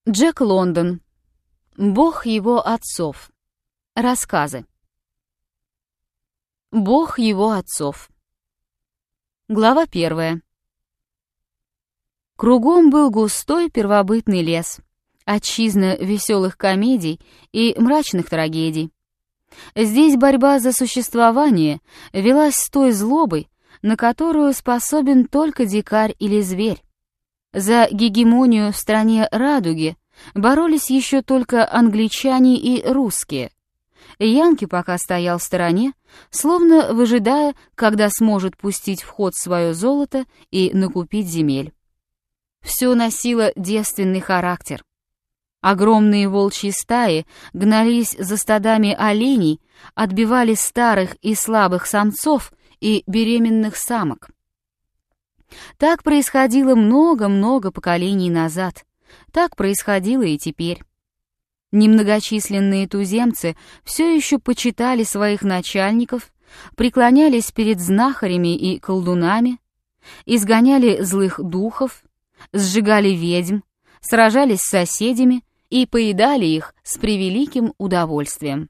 Джек Лондон. Бог его отцов. Рассказы. Бог его отцов. Глава 1. Кругом был густой первобытный лес, отчизна веселых комедий и мрачных трагедий. Здесь борьба за существование велась с той злобой, на которую способен только дикарь или зверь. За гегемонию в стране радуги боролись еще только англичане и русские. Янки пока стоял в стороне, словно выжидая, когда сможет пустить в ход свое золото и накупить земель. Все носило девственный характер. Огромные волчьи стаи гнались за стадами оленей, отбивали старых и слабых самцов и беременных самок. Так происходило много-много поколений назад. Так происходило и теперь. Немногочисленные туземцы все еще почитали своих начальников, преклонялись перед знахарями и колдунами, изгоняли злых духов, сжигали ведьм, сражались с соседями и поедали их с превеликим удовольствием.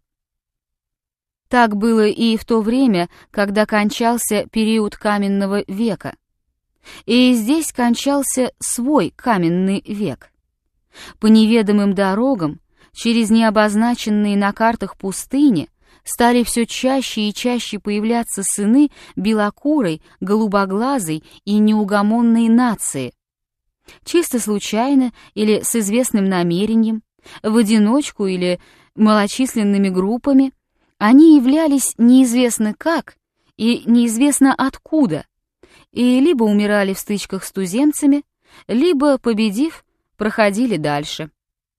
Так было и в то время, когда кончался период каменного века. И здесь кончался свой каменный век. По неведомым дорогам, через необозначенные на картах пустыни, стали все чаще и чаще появляться сыны белокурой, голубоглазой и неугомонной нации. Чисто случайно или с известным намерением, в одиночку или малочисленными группами, они являлись неизвестно как и неизвестно откуда, и либо умирали в стычках с туземцами, либо, победив, проходили дальше.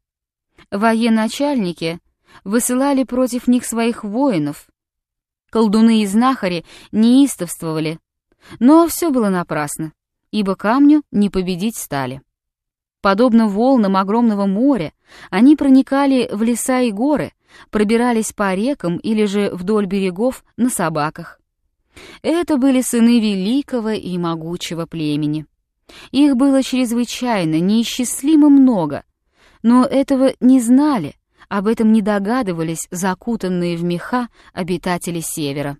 Военачальники высылали против них своих воинов. Колдуны и знахари неистовствовали, но все было напрасно, ибо камню не победить стали. Подобно волнам огромного моря, они проникали в леса и горы, пробирались по рекам или же вдоль берегов на собаках. Это были сыны великого и могучего племени. Их было чрезвычайно, неисчислимо много, но этого не знали, об этом не догадывались закутанные в меха обитатели Севера.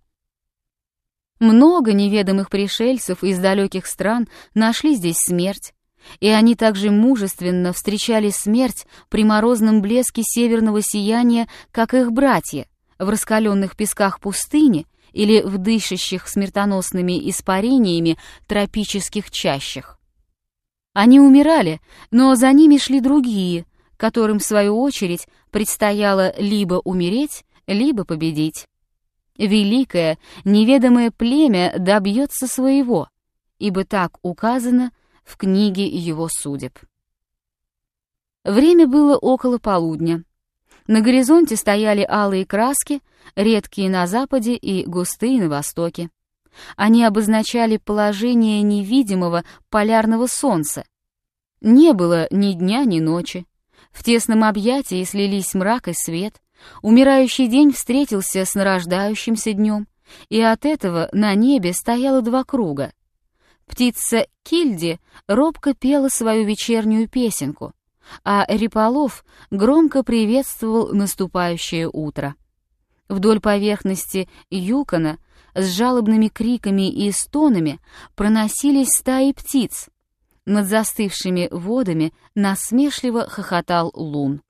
Много неведомых пришельцев из далеких стран нашли здесь смерть, и они также мужественно встречали смерть при морозном блеске северного сияния, как их братья, в раскаленных песках пустыни или в дышащих смертоносными испарениями тропических чащах. Они умирали, но за ними шли другие, которым, в свою очередь, предстояло либо умереть, либо победить. Великое, неведомое племя добьется своего, ибо так указано в книге его судеб. Время было около полудня. На горизонте стояли алые краски, редкие на западе и густые на востоке. Они обозначали положение невидимого полярного солнца. Не было ни дня, ни ночи. В тесном объятии слились мрак и свет. Умирающий день встретился с нарождающимся днем, и от этого на небе стояло два круга. Птица Кильди робко пела свою вечернюю песенку, а Реполов громко приветствовал наступающее утро. Вдоль поверхности Юкона с жалобными криками и стонами проносились стаи птиц. Над застывшими водами насмешливо хохотал лун.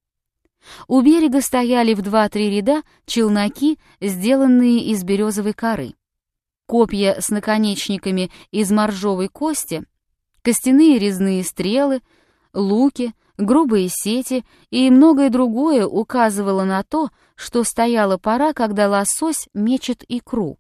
У берега стояли в 2-3 ряда челноки, сделанные из березовой коры. Копья с наконечниками из моржовой кости, костяные резные стрелы, луки, грубые сети и многое другое указывало на то, что стояла пора, когда лосось мечет икру.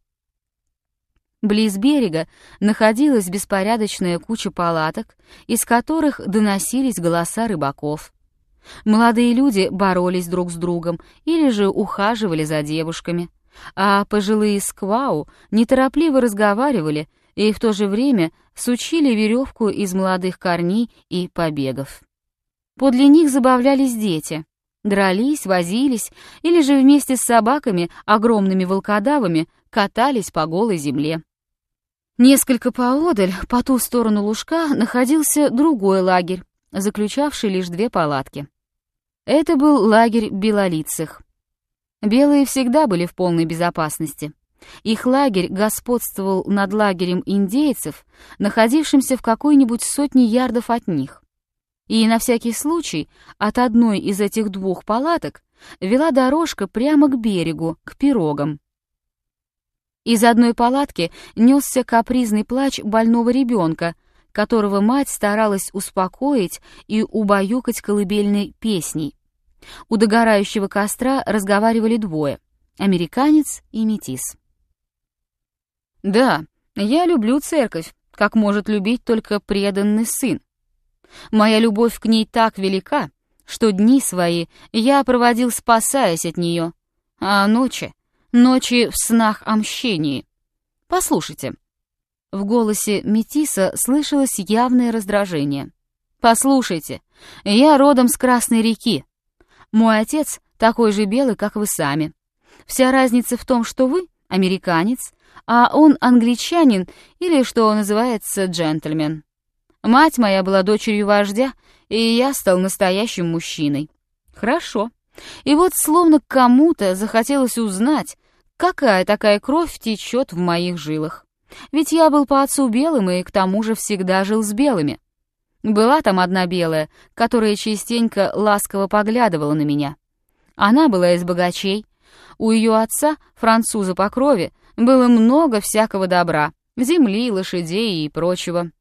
Близ берега находилась беспорядочная куча палаток, из которых доносились голоса рыбаков. Молодые люди боролись друг с другом или же ухаживали за девушками, а пожилые сквау неторопливо разговаривали и в то же время сучили веревку из молодых корней и побегов. Подле них забавлялись дети, дрались, возились или же вместе с собаками, огромными волкодавами, катались по голой земле. Несколько поодаль, по ту сторону лужка, находился другой лагерь, заключавший лишь 2 палатки. Это был лагерь белолицых. Белые всегда были в полной безопасности. Их лагерь господствовал над лагерем индейцев, находившимся в какой-нибудь 100 ярдов от них. И на всякий случай от одной из этих 2 палаток вела дорожка прямо к берегу, к пирогам. Из одной палатки несся капризный плач больного ребенка, которого мать старалась успокоить и убаюкать колыбельной песней. У догорающего костра разговаривали 2 — американец и метис. «Да, я люблю церковь, как может любить только преданный сын. Моя любовь к ней так велика, что дни свои я проводил, спасаясь от нее, а ночи в снах о мщении. Послушайте». В голосе метиса слышалось явное раздражение. «Послушайте, я родом с Красной реки. Мой отец такой же белый, как вы сами. Вся разница в том, что вы американец, а он англичанин или, что называется, джентльмен. Мать моя была дочерью вождя, и я стал настоящим мужчиной. Хорошо. И вот словно кому-то захотелось узнать, какая такая кровь течет в моих жилах. Ведь я был по отцу белым и к тому же всегда жил с белыми. Была там одна белая, которая частенько ласково поглядывала на меня. Она была из богачей. У ее отца, француза по крови, было много всякого добра, земли, лошадей и прочего.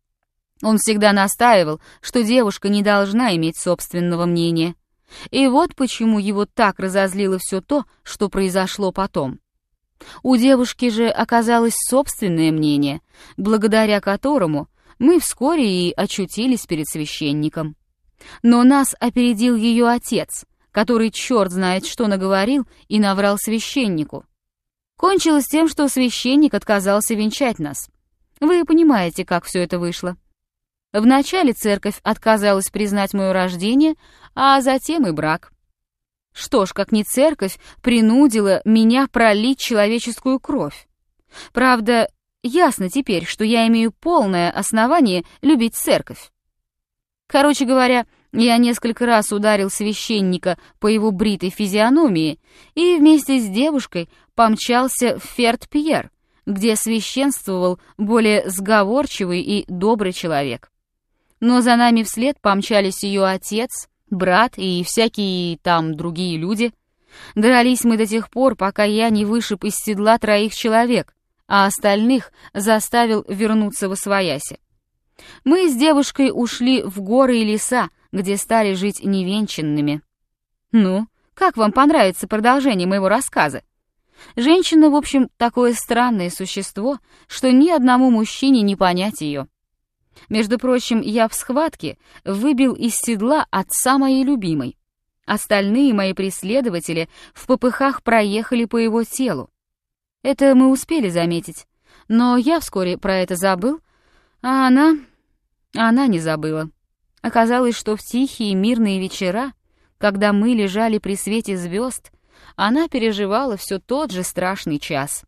Он всегда настаивал, что девушка не должна иметь собственного мнения. И вот почему его так разозлило все то, что произошло потом. У девушки же оказалось собственное мнение, благодаря которому мы вскоре и очутились перед священником. Но нас опередил ее отец, который черт знает что наговорил и наврал священнику. Кончилось тем, что священник отказался венчать нас. Вы понимаете, как все это вышло. Вначале церковь отказалась признать мое рождение, а затем и брак. Что ж, как не церковь принудила меня пролить человеческую кровь. Правда, ясно теперь, что я имею полное основание любить церковь. Короче говоря, я несколько раз ударил священника по его бритой физиономии и вместе с девушкой помчался в Ферт-Пьер, где священствовал более сговорчивый и добрый человек. Но за нами вслед помчались ее отец, брат и всякие там другие люди. Дрались мы до тех пор, пока я не вышиб из седла 3 человек, а остальных заставил вернуться восвояси. Мы с девушкой ушли в горы и леса, где стали жить невенчанными. Ну, как вам понравится продолжение моего рассказа? Женщина, в общем, такое странное существо, что ни одному мужчине не понять ее. Между прочим, я в схватке выбил из седла отца моей любимой. Остальные мои преследователи в попыхах проехали по его телу. Это мы успели заметить, но я вскоре про это забыл, а она не забыла. Оказалось, что в тихие мирные вечера, когда мы лежали при свете звезд, она переживала все тот же страшный час.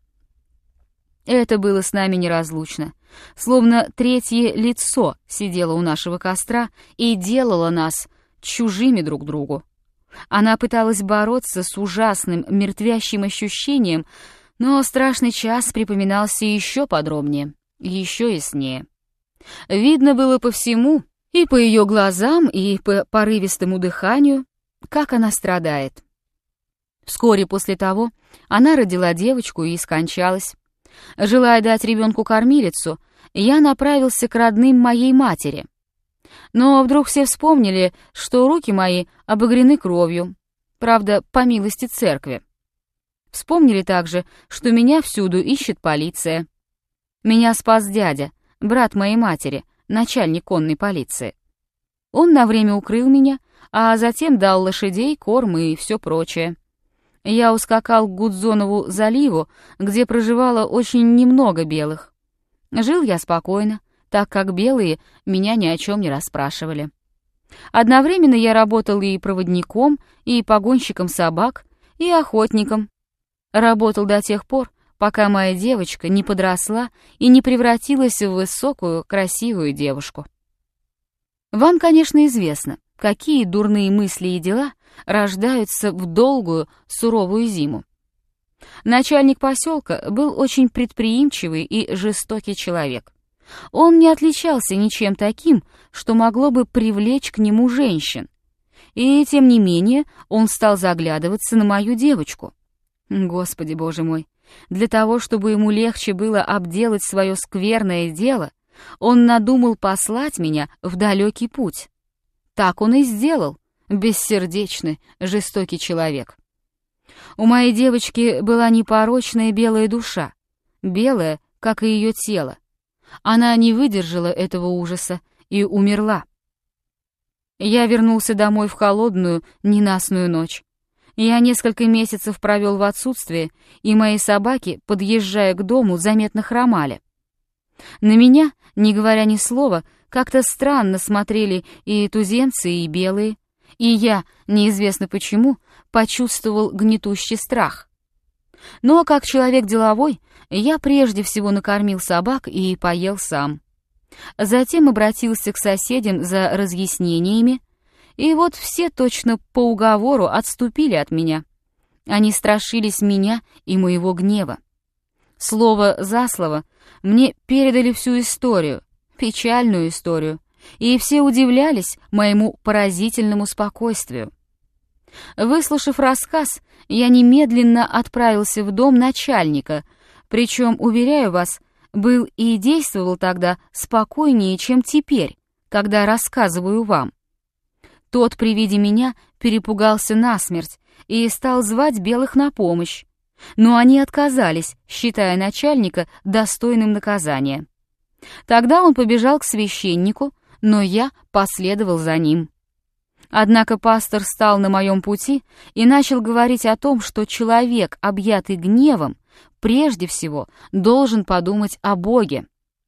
Это было с нами неразлучно. Словно 3-е лицо сидело у нашего костра и делало нас чужими друг другу. Она пыталась бороться с ужасным, мертвящим ощущением, но страшный час припоминался еще подробнее, еще яснее. Видно было по всему, и по ее глазам, и по порывистому дыханию, как она страдает. Вскоре после того она родила девочку и скончалась. Желая дать ребенку кормилицу, я направился к родным моей матери. Но вдруг все вспомнили, что руки мои обогрены кровью, правда, по милости церкви. Вспомнили также, что меня всюду ищет полиция. Меня спас дядя, брат моей матери, начальник конной полиции. Он на время укрыл меня, а затем дал лошадей, корм и все прочее. Я ускакал к Гудзонову заливу, где проживало очень немного белых. Жил я спокойно, так как белые меня ни о чем не расспрашивали. Одновременно я работал и проводником, и погонщиком собак, и охотником. Работал до тех пор, пока моя девочка не подросла и не превратилась в высокую, красивую девушку. Вам, конечно, известно, какие дурные мысли и дела рождаются в долгую, суровую зиму. Начальник поселка был очень предприимчивый и жестокий человек. Он не отличался ничем таким, что могло бы привлечь к нему женщин. И тем не менее он стал заглядываться на мою девочку. Господи, боже мой, для того, чтобы ему легче было обделать свое скверное дело, он надумал послать меня в далекий путь. Так он и сделал, бессердечный, жестокий человек. У моей девочки была непорочная белая душа, белая, как и ее тело. Она не выдержала этого ужаса и умерла. Я вернулся домой в холодную, ненастную ночь. Я несколько месяцев провел в отсутствии, и мои собаки, подъезжая к дому, заметно хромали. На меня, не говоря ни слова, как-то странно смотрели и туземцы, и белые, и я, неизвестно почему, почувствовал гнетущий страх. Но, как человек деловой, я прежде всего накормил собак и поел сам. Затем обратился к соседям за разъяснениями, и вот все точно по уговору отступили от меня. Они страшились меня и моего гнева. Слово за слово мне передали всю историю, печальную историю, и все удивлялись моему поразительному спокойствию. Выслушав рассказ, я немедленно отправился в дом начальника, причем, уверяю вас, был и действовал тогда спокойнее, чем теперь, когда рассказываю вам. Тот при виде меня перепугался насмерть и стал звать белых на помощь, но они отказались, считая начальника достойным наказания. Тогда он побежал к священнику, но я последовал за ним. Однако пастор стал на моем пути и начал говорить о том, что человек, объятый гневом, прежде всего должен подумать о Боге.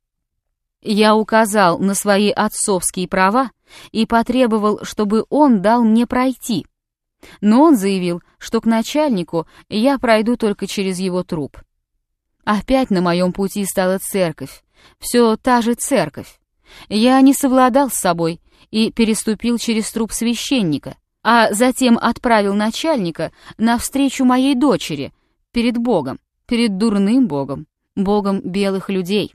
Я указал на свои отцовские права и потребовал, чтобы он дал мне пройти. Но он заявил, что к начальнику я пройду только через его труп. Опять на моем пути стала церковь, все та же церковь. Я не совладал с собой и переступил через труп священника, а затем отправил начальника навстречу моей дочери перед Богом, перед дурным Богом, Богом белых людей.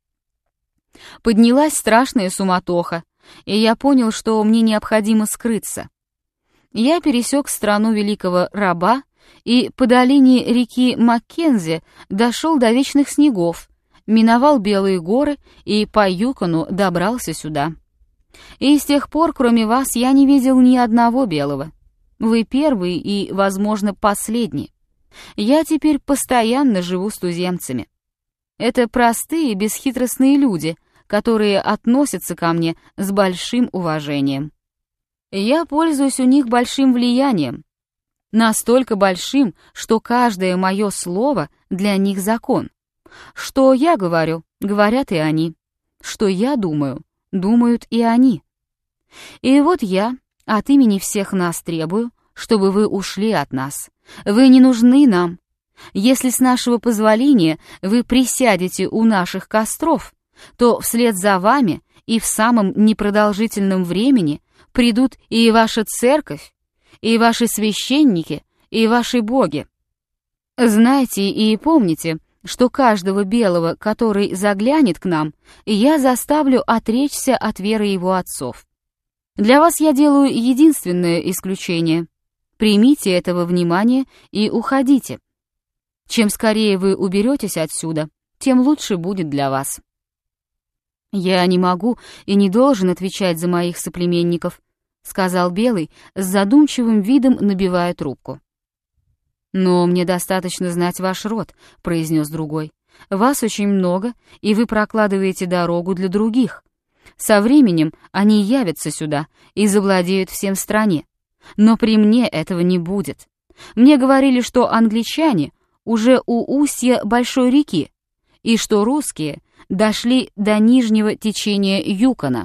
Поднялась страшная суматоха, и я понял, что мне необходимо скрыться. Я пересек страну великого раба и по долине реки Маккензи дошел до вечных снегов, миновал Белые горы и по Юкону добрался сюда. И с тех пор, кроме вас, я не видел ни одного белого. Вы первый и, возможно, последний. Я теперь постоянно живу с туземцами. Это простые, бесхитростные люди, которые относятся ко мне с большим уважением. Я пользуюсь у них большим влиянием, настолько большим, что каждое мое слово для них закон. Что я говорю, говорят и они. Что я думаю, думают и они. И вот я от имени всех нас требую, чтобы вы ушли от нас. Вы не нужны нам. Если с нашего позволения вы присядете у наших костров, то вслед за вами и в самом непродолжительном времени придут и ваша церковь, и ваши священники, и ваши боги. Знайте и помните, что каждого белого, который заглянет к нам, я заставлю отречься от веры его отцов. Для вас я делаю единственное исключение. Примите этого внимания и уходите. Чем скорее вы уберетесь отсюда, тем лучше будет для вас. «Я не могу и не должен отвечать за моих соплеменников», сказал Белый, с задумчивым видом набивая трубку. «Но мне достаточно знать ваш род», — произнес другой. «Вас очень много, и вы прокладываете дорогу для других. Со временем они явятся сюда и завладеют всем в стране. Но при мне этого не будет. Мне говорили, что англичане уже у устья большой реки, и что русские дошли до нижнего течения Юкона».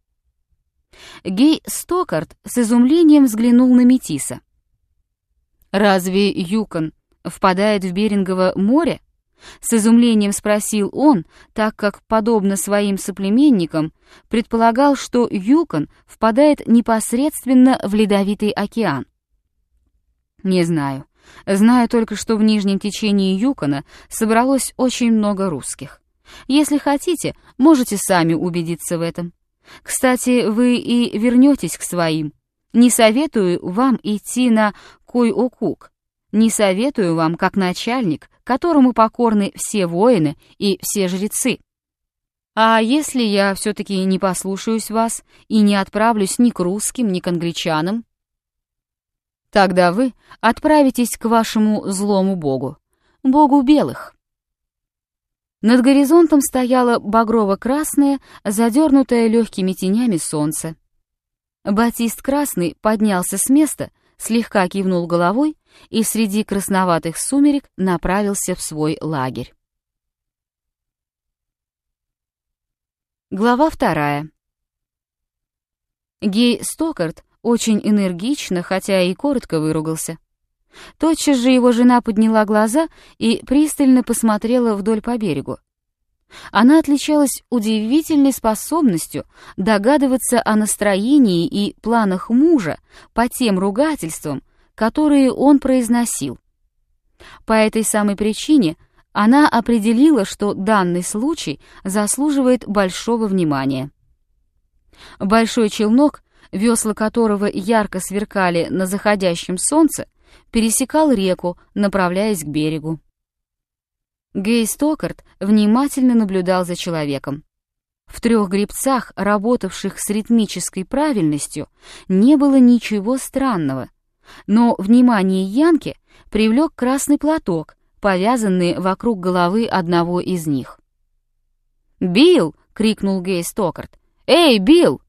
Гей Стокарт с изумлением взглянул на метиса. «Разве Юкон впадает в Берингово море? С изумлением спросил он, так как, подобно своим соплеменникам, предполагал, что Юкон впадает непосредственно в Ледовитый океан. «Не знаю. Знаю только, что в нижнем течении Юкона собралось очень много русских. Если хотите, можете сами убедиться в этом. Кстати, вы и вернетесь к своим. Не советую вам идти на Кой-Окук. Не советую вам, как начальник, которому покорны все воины и все жрецы. А если я все-таки не послушаюсь вас и не отправлюсь ни к русским, ни к англичанам? Тогда вы отправитесь к вашему злому богу, богу белых». Над горизонтом стояло багрово-красное, задернутое легкими тенями солнце. Батист Красный поднялся с места, слегка кивнул головой и среди красноватых сумерек направился в свой лагерь. Глава 2. Гей Стокарт очень энергично, хотя и коротко выругался. Тотчас же его жена подняла глаза и пристально посмотрела вдоль по берегу. Она отличалась удивительной способностью догадываться о настроении и планах мужа по тем ругательствам, которые он произносил. По этой самой причине она определила, что данный случай заслуживает большого внимания. Большой челнок, весла которого ярко сверкали на заходящем солнце, пересекал реку, направляясь к берегу. Гей Стокарт внимательно наблюдал за человеком. В 3 гребцах, работавших с ритмической правильностью, не было ничего странного, но внимание Янки привлек красный платок, повязанный вокруг головы одного из них. «Билл!» — крикнул Гей Стокарт. «Эй, Билл!»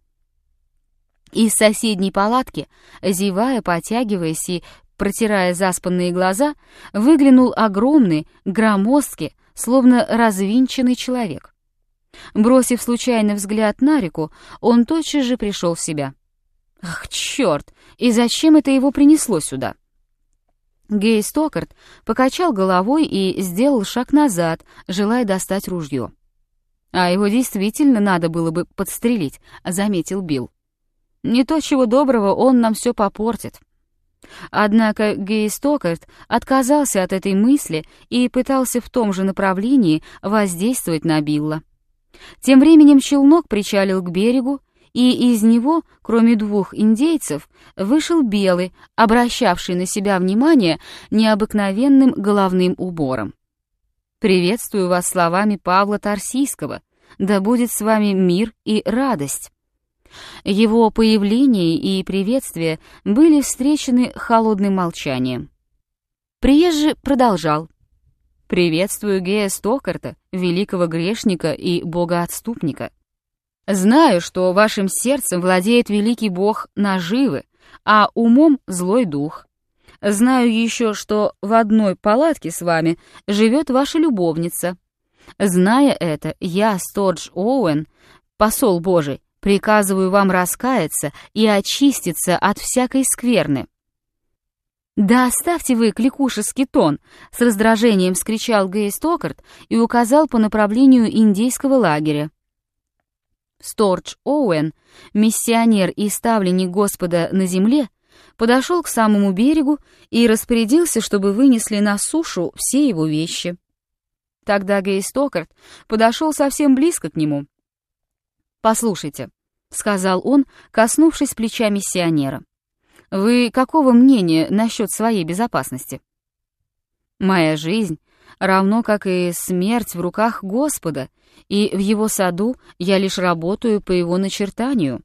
Из соседней палатки, зевая, потягиваясь и протирая заспанные глаза, выглянул огромный, громоздкий, словно развинченный человек. Бросив случайный взгляд на реку, он тотчас же пришел в себя. «Ах, черт! И зачем это его принесло сюда?» Гей Стокарт покачал головой и сделал шаг назад, желая достать ружье. «А его действительно надо было бы подстрелить», — заметил Билл. «Не то чего доброго, он нам все попортит». Однако Гей Стокарт отказался от этой мысли и пытался в том же направлении воздействовать на Билла. Тем временем челнок причалил к берегу, и из него, кроме 2 индейцев, вышел Белый, обращавший на себя внимание необыкновенным головным убором. «Приветствую вас словами Павла Тарсийского, да будет с вами мир и радость». Его появление и приветствие были встречены холодным молчанием. Приезжий продолжал. «Приветствую Гея Стокарта, великого грешника и богоотступника. Знаю, что вашим сердцем владеет великий бог наживы, а умом злой дух. Знаю еще, что в одной палатке с вами живет ваша любовница. Зная это, я, Стодж Оуэн, посол Божий, приказываю вам раскаяться и очиститься от всякой скверны». «Да оставьте вы кликушеский тон!» — с раздражением вскричал Гей Стокарт и указал по направлению индейского лагеря. Стодж Оуэн, миссионер и ставленник Господа на земле, подошел к самому берегу и распорядился, чтобы вынесли на сушу все его вещи. Тогда Гей Стокарт подошел совсем близко к нему. «Послушайте», — сказал он, коснувшись плеча миссионера, — «вы какого мнения насчет своей безопасности?» «Моя жизнь, равно как и смерть, в руках Господа, и в его саду я лишь работаю по его начертанию».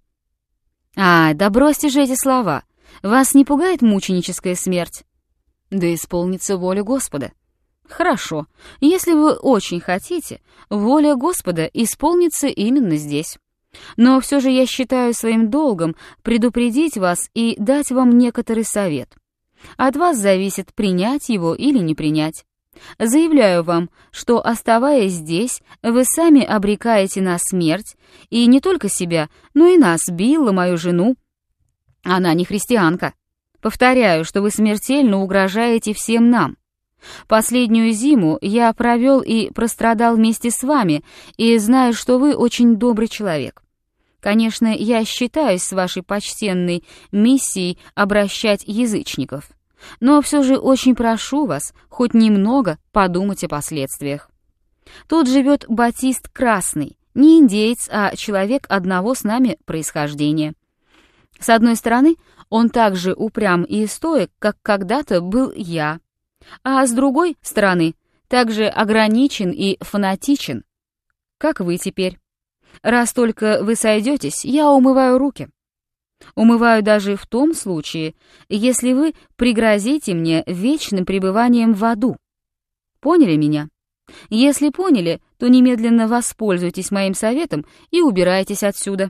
Да бросьте же эти слова, вас не пугает мученическая смерть?» «Да исполнится воля Господа». «Хорошо, если вы очень хотите, воля Господа исполнится именно здесь. Но все же я считаю своим долгом предупредить вас и дать вам некоторый совет. От вас зависит, принять его или не принять. Заявляю вам, что, оставаясь здесь, вы сами обрекаете на смерть, и не только себя, но и нас, Билла, мою жену. Она не христианка. Повторяю, что вы смертельно угрожаете всем нам. Последнюю зиму я провел и прострадал вместе с вами, и знаю, что вы очень добрый человек. Конечно, я считаюсь с вашей почтенной миссией обращать язычников, но все же очень прошу вас хоть немного подумать о последствиях. Тут живет Батист Красный, не индеец, а человек одного с нами происхождения. С одной стороны, он так же упрям и стоек, как когда-то был я, а с другой стороны, также ограничен и фанатичен, как вы теперь. Раз только вы сойдетесь, я умываю руки. Умываю даже в том случае, если вы пригрозите мне вечным пребыванием в аду. Поняли меня? Если поняли, то немедленно воспользуйтесь моим советом и убирайтесь отсюда.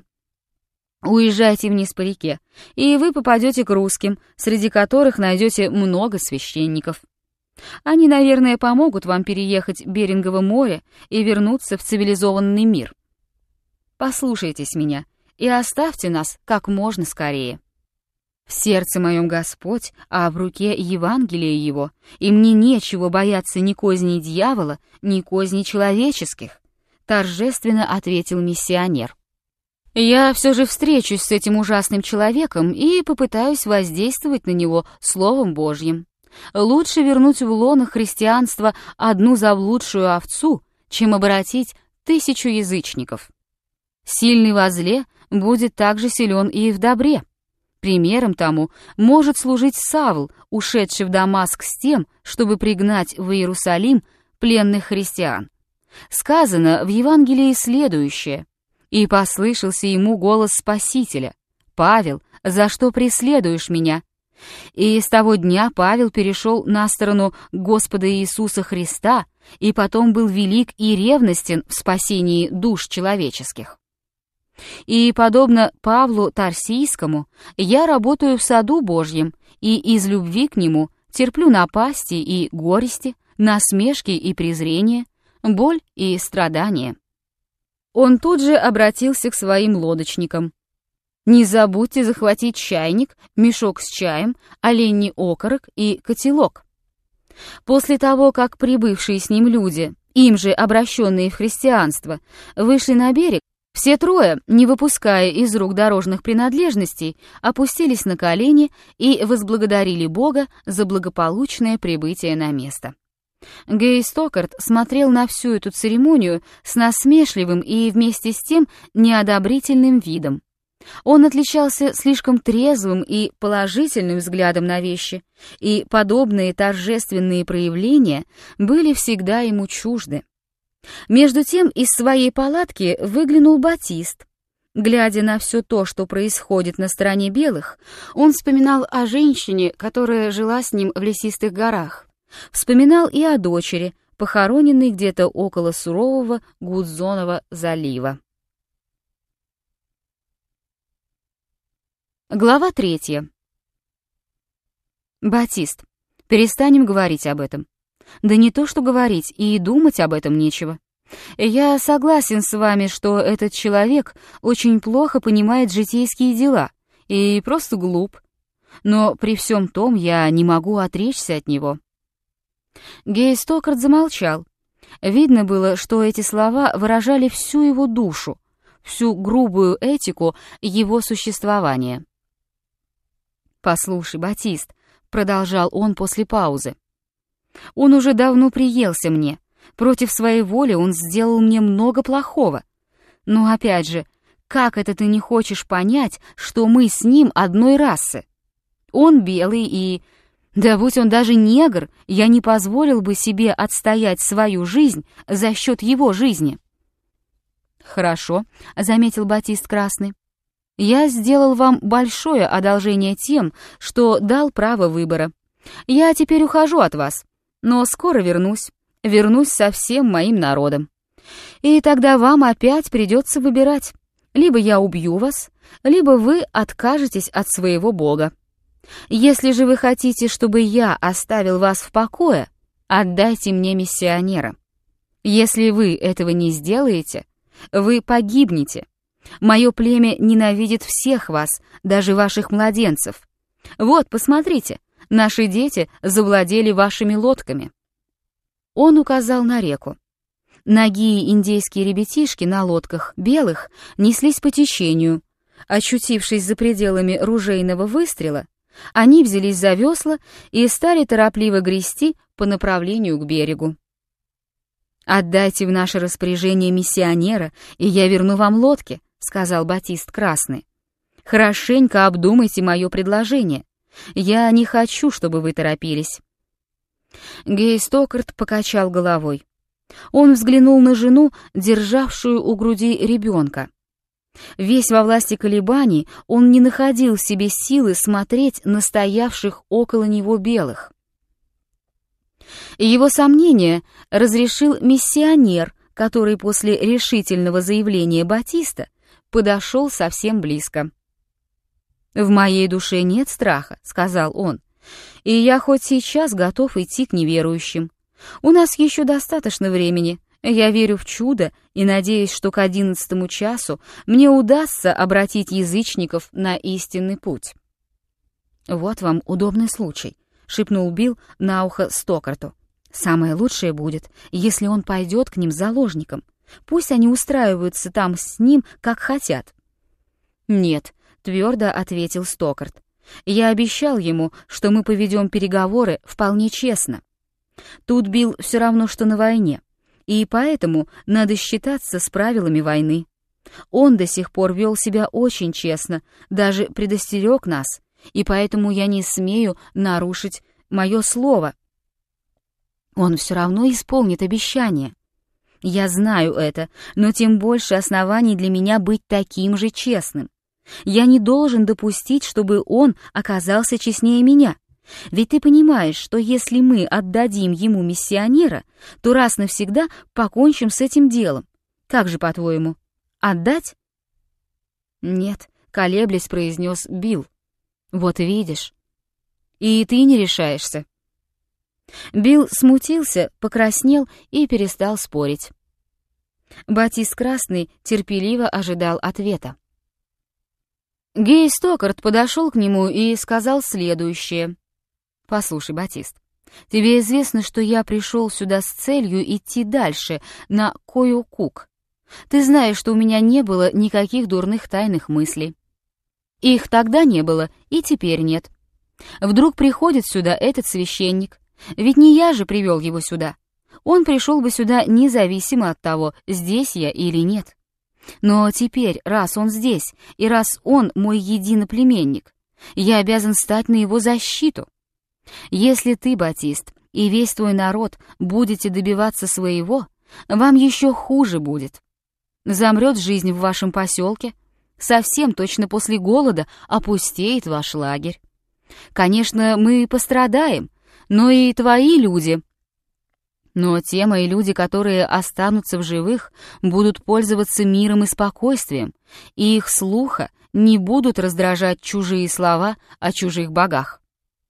Уезжайте вниз по реке, и вы попадете к русским, среди которых найдете много священников. Они, наверное, помогут вам переехать Берингово море и вернуться в цивилизованный мир. Послушайтесь меня и оставьте нас как можно скорее. В сердце моем Господь, а в руке Евангелие Его, и мне нечего бояться ни козней дьявола, ни козней человеческих», — торжественно ответил миссионер. «Я все же встречусь с этим ужасным человеком и попытаюсь воздействовать на него Словом Божьим. Лучше вернуть в лоно христианства одну заблудшую овцу, чем обратить 1000 язычников. Сильный во зле будет также силен и в добре. Примером тому может служить Савл, ушедший в Дамаск с тем, чтобы пригнать в Иерусалим пленных христиан. Сказано в Евангелии следующее: «И послышался ему голос Спасителя: Павел, за что преследуешь меня?» И с того дня Павел перешел на сторону Господа Иисуса Христа и потом был велик и ревностен в спасении душ человеческих. И, подобно Павлу Тарсийскому, я работаю в саду Божьем, и из любви к нему терплю напасти и горести, насмешки и презрение, боль и страдания. Он тут же обратился к своим лодочникам. «Не забудьте захватить чайник, мешок с чаем, оленей окорок и котелок». После того, как прибывшие с ним люди, им же обращенные в христианство, вышли на берег, все трое, не выпуская из рук дорожных принадлежностей, опустились на колени и возблагодарили Бога за благополучное прибытие на место. Гей Стокарт смотрел на всю эту церемонию с насмешливым и вместе с тем неодобрительным видом. Он отличался слишком трезвым и положительным взглядом на вещи, и подобные торжественные проявления были всегда ему чужды. Между тем из своей палатки выглянул Батист. Глядя на все то, что происходит на стороне белых, он вспоминал о женщине, которая жила с ним в лесистых горах. Вспоминал и о дочери, похороненной где-то около сурового Гудзонова залива. Глава 3. Батист, перестанем говорить об этом. Да не то что говорить, и думать об этом нечего. Я согласен с вами, что этот человек очень плохо понимает житейские дела и просто глуп. Но при всем том я не могу отречься от него. Гей Стокарт замолчал. Видно было, что эти слова выражали всю его душу, всю грубую этику его существования. «Послушай, Батист», — продолжал он после паузы, — «он уже давно приелся мне. Против своей воли он сделал мне много плохого. Но опять же, как это ты не хочешь понять, что мы с ним одной расы? Он белый и... Да будь он даже негр, я не позволил бы себе отстоять свою жизнь за счет его жизни». «Хорошо», — заметил Батист Красный. «Я сделал вам большое одолжение тем, что дал право выбора. Я теперь ухожу от вас, но скоро вернусь со всем моим народом. И тогда вам опять придется выбирать. Либо я убью вас, либо вы откажетесь от своего Бога. Если же вы хотите, чтобы я оставил вас в покое, отдайте мне миссионера. Если вы этого не сделаете, вы погибнете. Мое племя ненавидит всех вас, даже ваших младенцев. Вот, посмотрите, Наши дети завладели вашими лодками». Он указал на реку. Нагие индейские ребятишки на лодках белых неслись по течению. Очутившись за пределами ружейного выстрела, они взялись за весла и стали торопливо грести по направлению к берегу. «Отдайте в наше распоряжение миссионера, и я верну вам лодки», — сказал Батист Красный. «Хорошенько обдумайте мое предложение. Я не хочу, чтобы вы торопились». Гей Стокарт покачал головой. Он взглянул на жену, державшую у груди ребенка. Весь во власти колебаний, он не находил в себе силы смотреть на стоявших около него белых. Его сомнения разрешил миссионер, который после решительного заявления Батиста подошел совсем близко. «В моей душе нет страха», — сказал он, — «и я хоть сейчас готов идти к неверующим. У нас еще достаточно времени. Я верю в чудо и надеюсь, что к 11 часу мне удастся обратить язычников на истинный путь». «Вот вам удобный случай», — шепнул Билл на ухо Стокарту. «Самое лучшее будет, если он пойдет к ним заложником. Пусть они устраиваются там с ним, как хотят». «Нет», — твердо ответил Стокарт. «Я обещал ему, что мы поведем переговоры вполне честно. Тут Билл все равно, что на войне, и поэтому надо считаться с правилами войны. Он до сих пор вел себя очень честно, даже предостерег нас, и поэтому я не смею нарушить мое слово. Он все равно исполнит обещание. Я знаю это, но тем больше оснований для меня быть таким же честным. Я не должен допустить, чтобы он оказался честнее меня. Ведь ты понимаешь, что если мы отдадим ему миссионера, то раз навсегда покончим с этим делом. Как же, по-твоему, отдать?» «Нет», — колеблясь, произнес Билл. «Вот видишь. И ты не решаешься». Билл смутился, покраснел и перестал спорить. Батист Красный терпеливо ожидал ответа. Гей Стокарт подошел к нему и сказал следующее. «Послушай, Батист, тебе известно, что я пришел сюда с целью идти дальше, на Койо-Кук. Ты знаешь, что у меня не было никаких дурных тайных мыслей. Их тогда не было, и теперь нет. Вдруг приходит сюда этот священник, ведь не я же привел его сюда. Он пришел бы сюда независимо от того, здесь я или нет. Но теперь, раз он здесь, и раз он мой единоплеменник, я обязан стать на его защиту. Если ты, Батист, и весь твой народ будете добиваться своего, вам еще хуже будет. Замрет жизнь в вашем поселке, совсем точно после голода опустеет ваш лагерь. Конечно, мы пострадаем, но и твои люди. Но те мои люди, которые останутся в живых, будут пользоваться миром и спокойствием, и их слуха не будут раздражать чужие слова о чужих богах».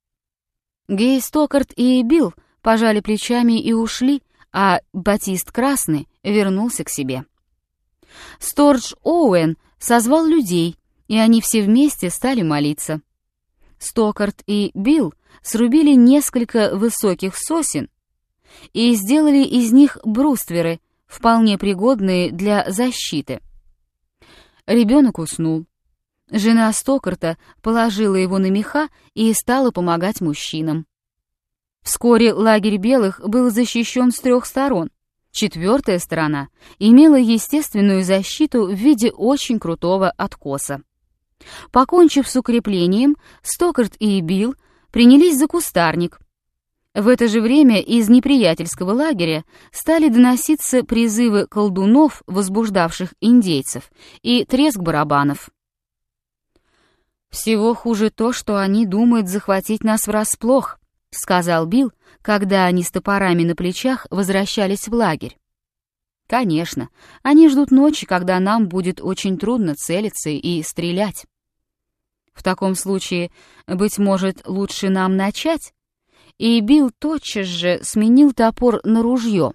Гей Стокарт и Билл пожали плечами и ушли, а Батист Красный вернулся к себе. Стордж Оуэн созвал людей, и они все вместе стали молиться. Стокарт и Билл срубили несколько высоких сосен и сделали из них брустверы, вполне пригодные для защиты. Ребенок уснул. Жена Стокарта положила его на меха и стала помогать мужчинам. Вскоре лагерь белых был защищен с 3 сторон. 4-я сторона имела естественную защиту в виде очень крутого откоса. Покончив с укреплением, Стокарт и Билл принялись за кустарник. В это же время из неприятельского лагеря стали доноситься призывы колдунов, возбуждавших индейцев, и треск барабанов. «Всего хуже то, что они думают захватить нас врасплох», — сказал Билл, когда они с топорами на плечах возвращались в лагерь. «Конечно, они ждут ночи, когда нам будет очень трудно целиться и стрелять. В таком случае, быть может, лучше нам начать?» И Билл тотчас же сменил топор на ружье.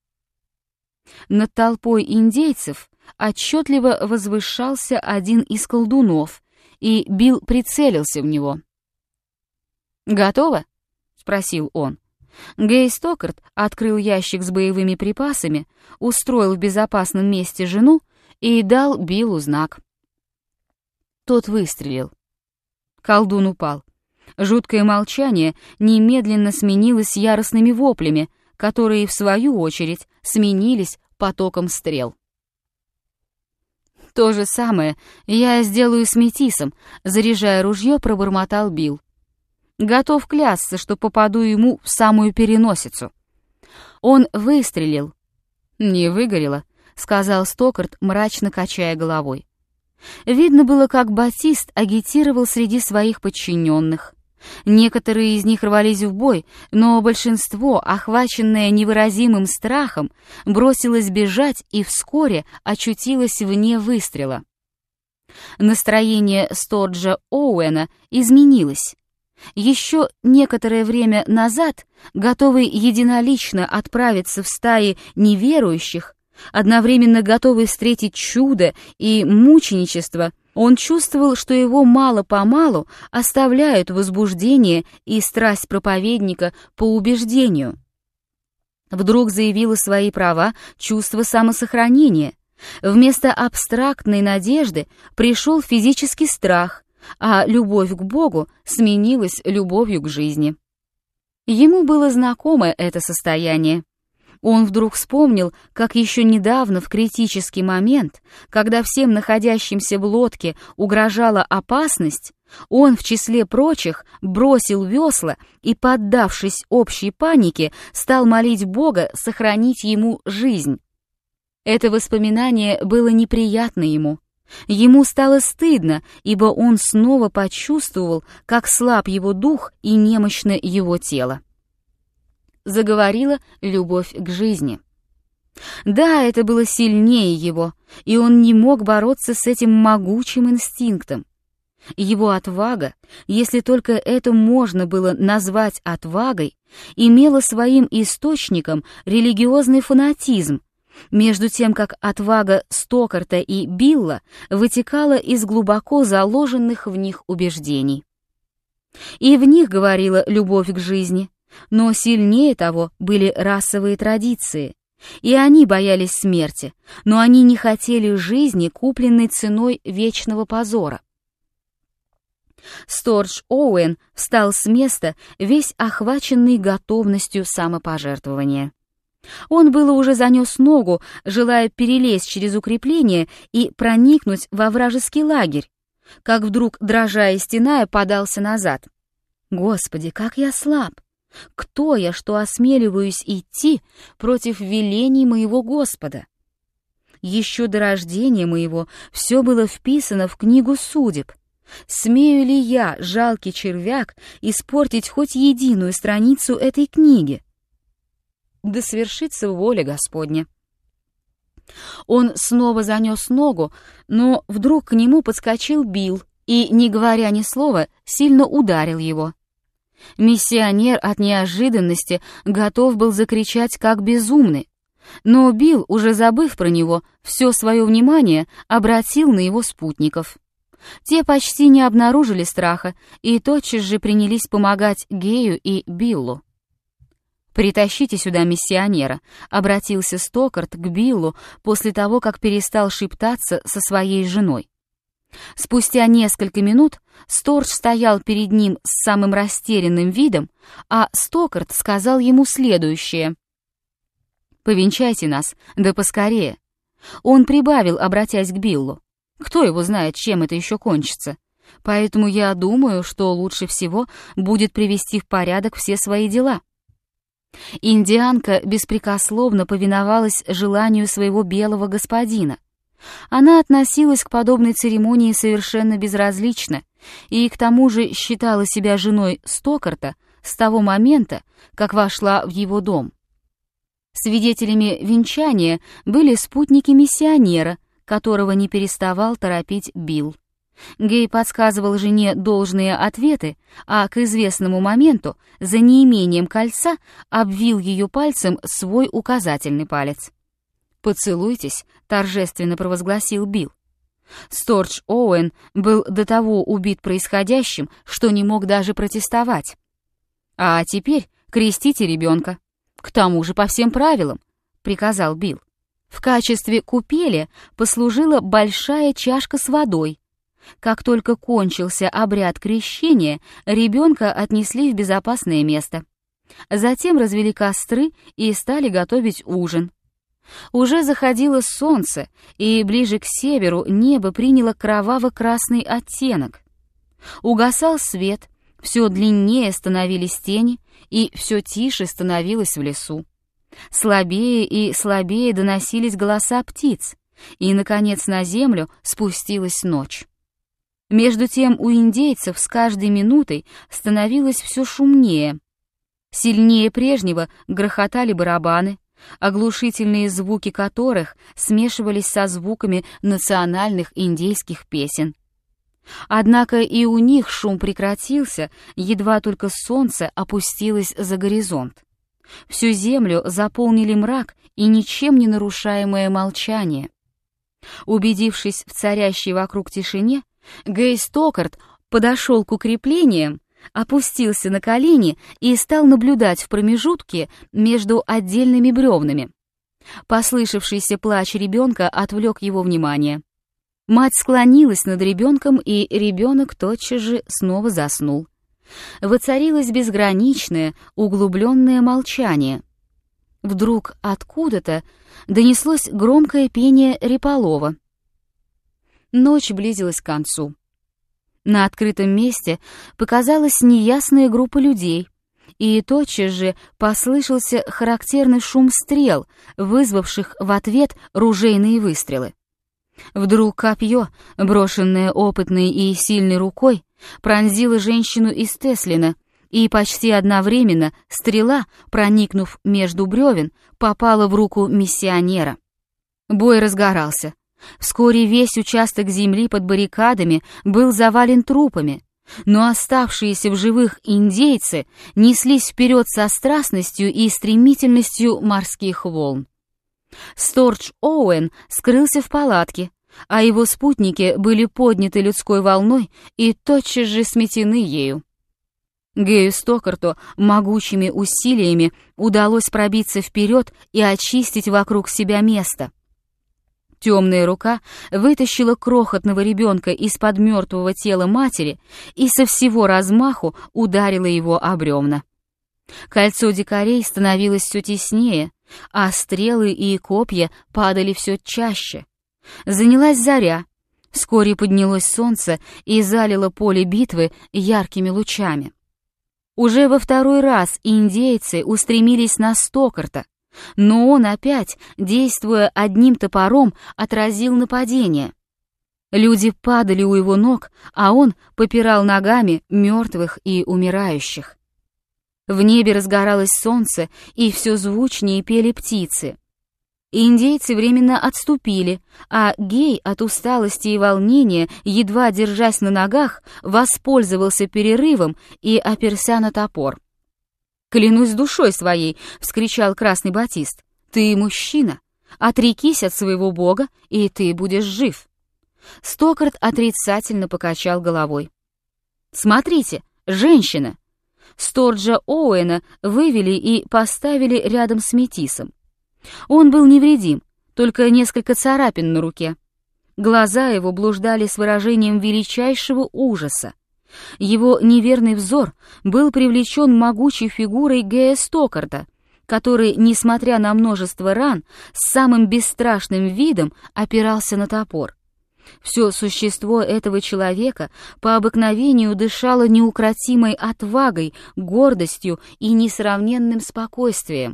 Над толпой индейцев отчетливо возвышался один из колдунов, и Билл прицелился в него. «Готово?» — спросил он. Гей Стокарт открыл ящик с боевыми припасами, устроил в безопасном месте жену и дал Биллу знак. Тот выстрелил. Колдун упал. Жуткое молчание немедленно сменилось яростными воплями, которые, в свою очередь, сменились потоком стрел. «То же самое я сделаю с Метисом», — заряжая ружье, пробормотал Билл. «Готов клясться, что попаду ему в самую переносицу». Он выстрелил. «Не выгорело», — сказал Стокарт, мрачно качая головой. Видно было, как Батист агитировал среди своих подчиненных. Некоторые из них рвались в бой, но большинство, охваченное невыразимым страхом, бросилось бежать и вскоре очутилось вне выстрела. Настроение Сторджа Оуэна изменилось. Еще некоторое время назад, готовый единолично отправиться в стаи неверующих, одновременно готовый встретить чудо и мученичество, он чувствовал, что его мало-помалу оставляют возбуждение и страсть проповедника по убеждению. Вдруг заявило свои права чувство самосохранения. Вместо абстрактной надежды пришел физический страх, а любовь к Богу сменилась любовью к жизни. Ему было знакомо это состояние. Он вдруг вспомнил, как еще недавно в критический момент, когда всем находящимся в лодке угрожала опасность, он, в числе прочих, бросил весла и, поддавшись общей панике, стал молить Бога сохранить ему жизнь. Это воспоминание было неприятно ему. Ему стало стыдно, ибо он снова почувствовал, как слаб его дух и немощно его тело. Заговорила любовь к жизни. Да, это было сильнее его, и он не мог бороться с этим могучим инстинктом. Его отвага, если только это можно было назвать отвагой, имела своим источником религиозный фанатизм, между тем как отвага Стокарта и Билла вытекала из глубоко заложенных в них убеждений. И в них говорила любовь к жизни, но сильнее того были расовые традиции, и они боялись смерти, но они не хотели жизни, купленной ценой вечного позора. Стордж Оуэн встал с места, весь охваченный готовностью самопожертвования. Он было уже занес ногу, желая перелезть через укрепление и проникнуть во вражеский лагерь, как вдруг, дрожа и стеная, подался назад. «Господи, как я слаб! Кто я, что осмеливаюсь идти против велений моего Господа? Еще до рождения моего все было вписано в книгу судеб. Смею ли я, жалкий червяк, испортить хоть единую страницу этой книги? Да свершится воля Господня». Он снова занес ногу, но вдруг к нему подскочил Билл и, не говоря ни слова, сильно ударил его. Миссионер от неожиданности готов был закричать как безумный, но Билл, уже забыв про него, все свое внимание обратил на его спутников. Те почти не обнаружили страха и тотчас же принялись помогать Гею и Биллу. «Притащите сюда миссионера», — обратился Стокарт к Биллу после того, как перестал шептаться со своей женой. Спустя несколько минут Стордж стоял перед ним с самым растерянным видом, а Стокарт сказал ему следующее: «Повенчайте нас, да поскорее». Он прибавил, обратясь к Биллу: «Кто его знает, чем это еще кончится? Поэтому я думаю, что лучше всего будет привести в порядок все свои дела». Индианка беспрекословно повиновалась желанию своего белого господина. Она относилась к подобной церемонии совершенно безразлично и к тому же считала себя женой Стокарта с того момента, как вошла в его дом. Свидетелями венчания были спутники миссионера, которого не переставал торопить Билл. Гей подсказывал жене должные ответы, а к известному моменту, за неимением кольца, обвил ее пальцем свой указательный палец. «Поцелуйтесь», — торжественно провозгласил Билл. Стордж Оуэн был до того убит происходящим, что не мог даже протестовать. А теперь крестите ребенка. К тому же по всем правилам, приказал Билл. В качестве купели послужила большая чашка с водой. Как только кончился обряд крещения, ребенка отнесли в безопасное место. Затем развели костры и стали готовить ужин. Уже заходило солнце, и ближе к северу небо приняло кроваво-красный оттенок. Угасал свет, все длиннее становились тени, и все тише становилось в лесу. Слабее и слабее доносились голоса птиц, и, наконец, на землю спустилась ночь. Между тем у индейцев с каждой минутой становилось все шумнее. Сильнее прежнего грохотали барабаны, оглушительные звуки которых смешивались со звуками национальных индейских песен. Однако и у них шум прекратился, едва только солнце опустилось за горизонт. Всю землю заполнили мрак и ничем не нарушаемое молчание. Убедившись в царящей вокруг тишине, Гэй Стокарт подошел к укреплениям, опустился на колени и стал наблюдать в промежутке между отдельными бревнами. Послышавшийся плач ребенка отвлек его внимание. Мать склонилась над ребенком, и ребенок тотчас же снова заснул. Воцарилось безграничное, углубленное молчание. Вдруг откуда-то донеслось громкое пение Реполова. Ночь близилась к концу. На открытом месте показалась неясная группа людей, и тотчас же послышался характерный шум стрел, вызвавших в ответ ружейные выстрелы. Вдруг копье, брошенное опытной и сильной рукой, пронзило женщину из Теслина, и почти одновременно стрела, проникнув между бревен, попала в руку миссионера. Бой разгорался. Вскоре весь участок земли под баррикадами был завален трупами, но оставшиеся в живых индейцы неслись вперед со страстностью и стремительностью морских волн. Стордж Оуэн скрылся в палатке, а его спутники были подняты людской волной и тотчас же сметены ею. Гэю Стокарту могучими усилиями удалось пробиться вперед и очистить вокруг себя место. Темная рука вытащила крохотного ребенка из-под мертвого тела матери и со всего размаху ударила его о бревна. Кольцо дикарей становилось все теснее, а стрелы и копья падали все чаще. Занялась заря, вскоре поднялось солнце и залило поле битвы яркими лучами. Уже во второй раз индейцы устремились на Стокарта, но он опять, действуя одним топором, отразил нападение. Люди падали у его ног, а он попирал ногами мертвых и умирающих. В небе разгоралось солнце, и все звучнее пели птицы. Индейцы временно отступили, а Гей от усталости и волнения, едва держась на ногах, воспользовался перерывом и оперся на топор. «Клянусь душой своей!» — вскричал Красный Батист. «Ты мужчина! Отрекись от своего бога, и ты будешь жив!» Стокарт отрицательно покачал головой. «Смотрите, женщина!» Сторджа Оуэна вывели и поставили рядом с метисом. Он был невредим, только несколько царапин на руке. Глаза его блуждали с выражением величайшего ужаса. Его неверный взор был привлечен могучей фигурой Гэя Стокарта, который, несмотря на множество ран, с самым бесстрашным видом опирался на топор. Все существо этого человека по обыкновению дышало неукротимой отвагой, гордостью и несравненным спокойствием.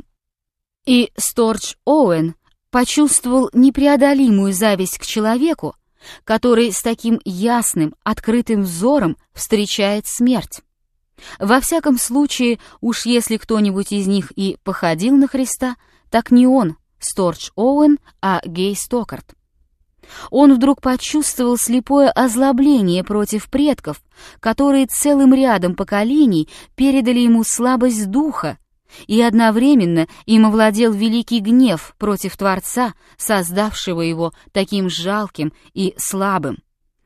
И Стордж Оуэн почувствовал непреодолимую зависть к человеку, который с таким ясным, открытым взором встречает смерть. Во всяком случае, уж если кто-нибудь из них и походил на Христа, так не он, Стордж Оуэн, а Гэй Стокарт. Он вдруг почувствовал слепое озлобление против предков, которые целым рядом поколений передали ему слабость духа, и одновременно им овладел великий гнев против Творца, создавшего его таким жалким и слабым.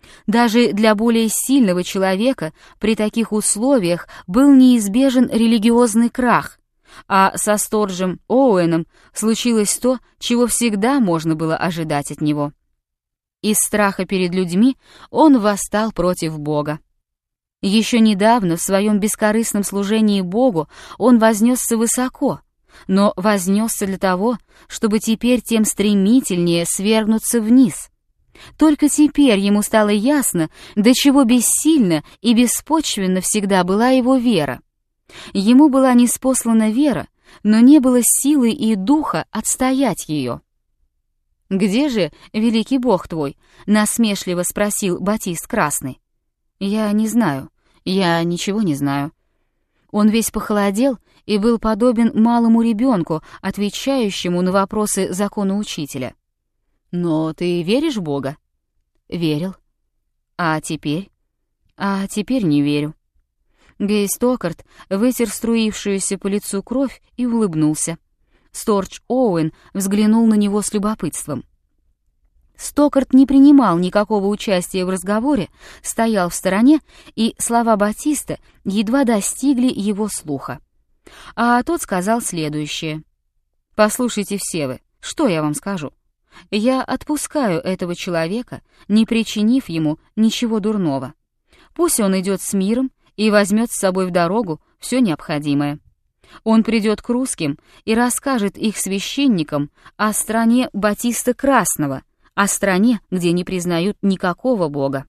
Даже для более сильного человека при таких условиях был неизбежен религиозный крах, а со Сторджем Оуэном случилось то, чего всегда можно было ожидать от него. Из страха перед людьми он восстал против Бога. Еще недавно в своем бескорыстном служении Богу он вознесся высоко, но вознесся для того, чтобы теперь тем стремительнее свергнуться вниз. Только теперь ему стало ясно, до чего бессильна и беспочвенна всегда была его вера. Ему была ниспослана вера, но не было силы и духа отстоять ее. «Где же великий Бог твой?» — насмешливо спросил Батист Красный. «Я не знаю, я ничего не знаю». Он весь похолодел и был подобен малому ребенку, отвечающему на вопросы закона учителя. «Но ты веришь в Бога?» «Верил». «А теперь?» «А теперь не верю». Гей Стокарт вытер струившуюся по лицу кровь и улыбнулся. Стордж Оуэн взглянул на него с любопытством. Стокарт не принимал никакого участия в разговоре, стоял в стороне, и слова Батиста едва достигли его слуха. А тот сказал следующее. «Послушайте все вы, что я вам скажу? Я отпускаю этого человека, не причинив ему ничего дурного. Пусть он идет с миром и возьмет с собой в дорогу все необходимое. Он придет к русским и расскажет их священникам о стране Батиста Красного, о стране, где не признают никакого бога».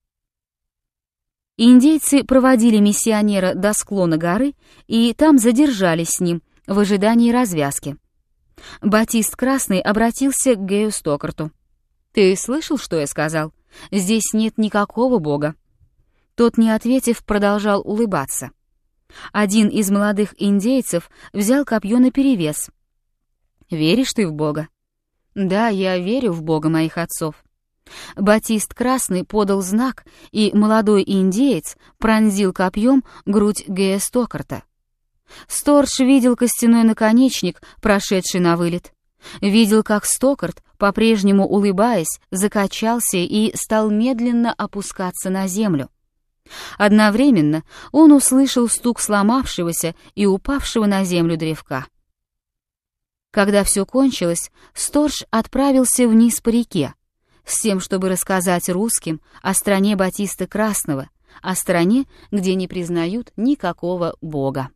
Индейцы проводили миссионера до склона горы и там задержались с ним в ожидании развязки. Батист Красный обратился к Гею Стокарту. «Ты слышал, что я сказал? Здесь нет никакого бога». Тот, не ответив, продолжал улыбаться. Один из молодых индейцев взял копье наперевес. «Веришь ты в Бога?» «Да, я верю в Бога моих отцов». Батист Красный подал знак, и молодой индеец пронзил копьем грудь Гея Стокарта. Стордж видел костяной наконечник, прошедший на вылет. Видел, как Стокарт, по-прежнему улыбаясь, закачался и стал медленно опускаться на землю. Одновременно он услышал стук сломавшегося и упавшего на землю древка. Когда все кончилось, Стордж отправился вниз по реке, с тем, чтобы рассказать русским о стране Батиста Красного, о стране, где не признают никакого бога.